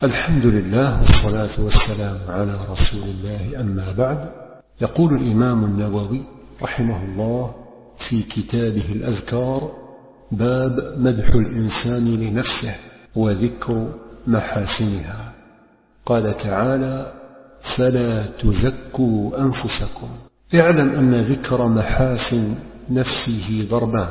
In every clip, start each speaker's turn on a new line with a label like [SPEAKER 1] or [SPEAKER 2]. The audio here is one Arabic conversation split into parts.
[SPEAKER 1] الحمد لله والصلاة والسلام على رسول الله، أما بعد. يقول الإمام النووي رحمه الله في كتابه الأذكار: باب مدح الإنسان لنفسه وذكر محاسنها. قال تعالى: فلا تزكوا أنفسكم. اعلم أن ذكر محاسن نفسه ضربان: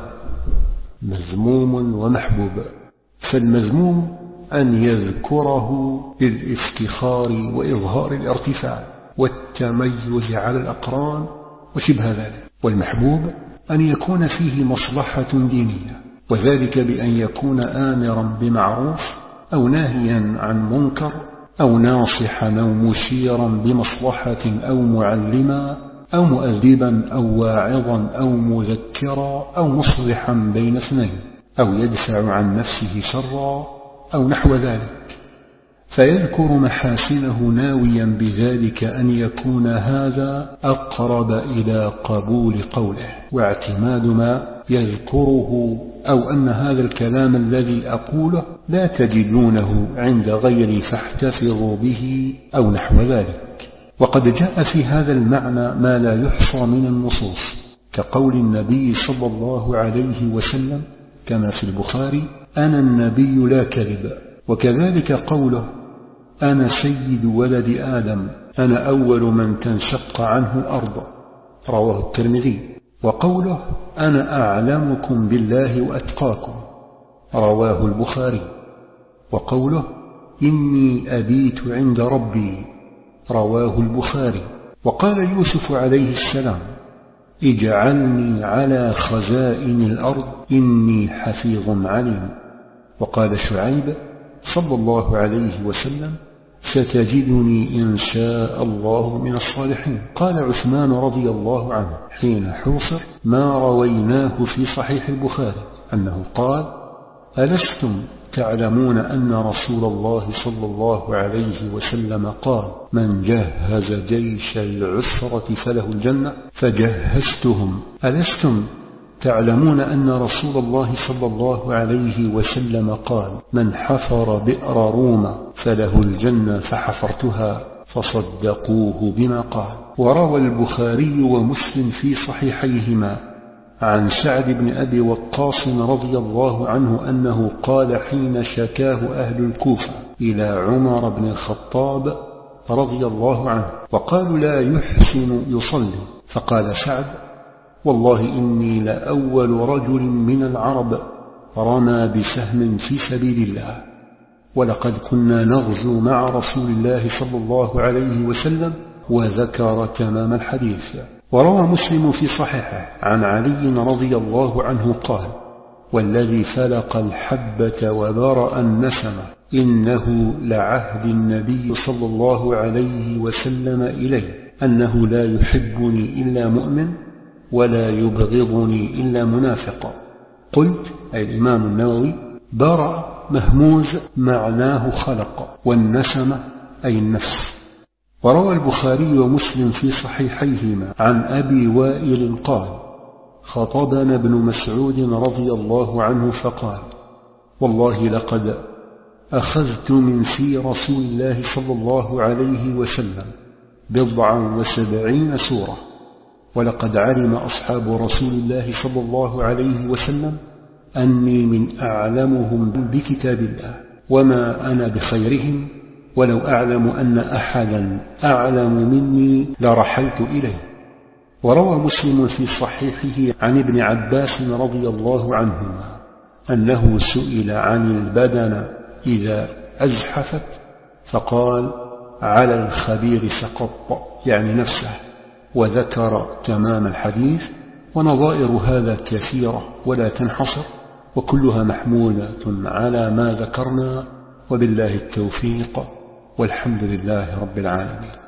[SPEAKER 1] مذموم ومحبوب. فالمذموم أن يذكره للافتخار وإظهار الارتفاع والتميز على الأقران وشبه ذلك. والمحبوب أن يكون فيه مصلحة دينية، وذلك بأن يكون آمرا بمعروف أو ناهيا عن منكر، أو ناصحا أو مشيرا بمصلحة، أو معلما أو مؤدبا أو واعظا أو مذكرا أو مصلحا بين اثنين، أو يدفع عن نفسه شرا أو نحو ذلك. فيذكر محاسنه ناويا بذلك أن يكون هذا أقرب إلى قبول قوله واعتماد ما يذكره، أو أن هذا الكلام الذي أقوله لا تجدونه عند غيري فاحتفظوا به أو نحو ذلك. وقد جاء في هذا المعنى ما لا يحصى من النصوص، كقول النبي صلى الله عليه وسلم كما في البخاري: أنا النبي لا كذب. وكذلك قوله: أنا سيد ولد آدم، أنا أول من تنشق عنه الأرض، رواه الترمذي. وقوله: أنا أعلمكم بالله وأتقاكم، رواه البخاري. وقوله: إني أبيت عند ربي، رواه البخاري. وقال يوسف عليه السلام: اجعلني على خزائن الأرض إني حفيظ عليم. وقال شعيب صلى الله عليه وسلم: ستجدني إن شاء الله من الصالحين. قال عثمان رضي الله عنه حين حوصر ما رويناه في صحيح البخاري أنه قال: ألستم تعلمون أن رسول الله صلى الله عليه وسلم قال: من جهز جيش العسرة فله الجنة، فجهزتهم. ألستم تعلمون أن رسول الله صلى الله عليه وسلم قال: من حفر بئر روما فله الجنة، فحفرتها، فصدقوه بما قال. وروى البخاري ومسلم في صحيحيهما عن سعد بن أبي وقاص رضي الله عنه أنه قال حين شكاه أهل الكوفة إلى عمر بن الخطاب رضي الله عنه وقالوا: لا يحسن يصلي، فقال سعد: والله إني لأول رجل من العرب رمى بسهم في سبيل الله، ولقد كنا نغزو مع رسول الله صلى الله عليه وسلم، وذكر تمام الحديث. وروى مسلم في صحيحه عن علي رضي الله عنه قال: والذي فلق الحبة وبرأ النسمة إنه لعهد النبي صلى الله عليه وسلم إليه أنه لا يحبني إلا مؤمن ولا يبغضني إلا منافق. قلت، أي الإمام النووي: برأ مهموز معناه خلق، والنسمة أي النفس. وروى البخاري ومسلم في صحيحيهما عن أبي وائل قال: خطبنا ابن مسعود رضي الله عنه فقال: والله لقد أخذت من في رسول الله صلى الله عليه وسلم 70 سورة، ولقد علم أصحاب رسول الله صلى الله عليه وسلم أني من أعلمهم بكتاب الله، وما أنا بخيرهم، ولو أعلم أن أحدا أعلم مني لرحلت إليه. وروى مسلم في صحيحه عن ابن عباس رضي الله عنهما أنه سئل عن البدن إذا أزحفت فقال: على الخبير سقط، يعني نفسه، وذكر تمام الحديث. ونظائر هذا كثيرة ولا تنحصر، وكلها محمولة على ما ذكرنا، وبالله التوفيق، والحمد لله رب العالمين.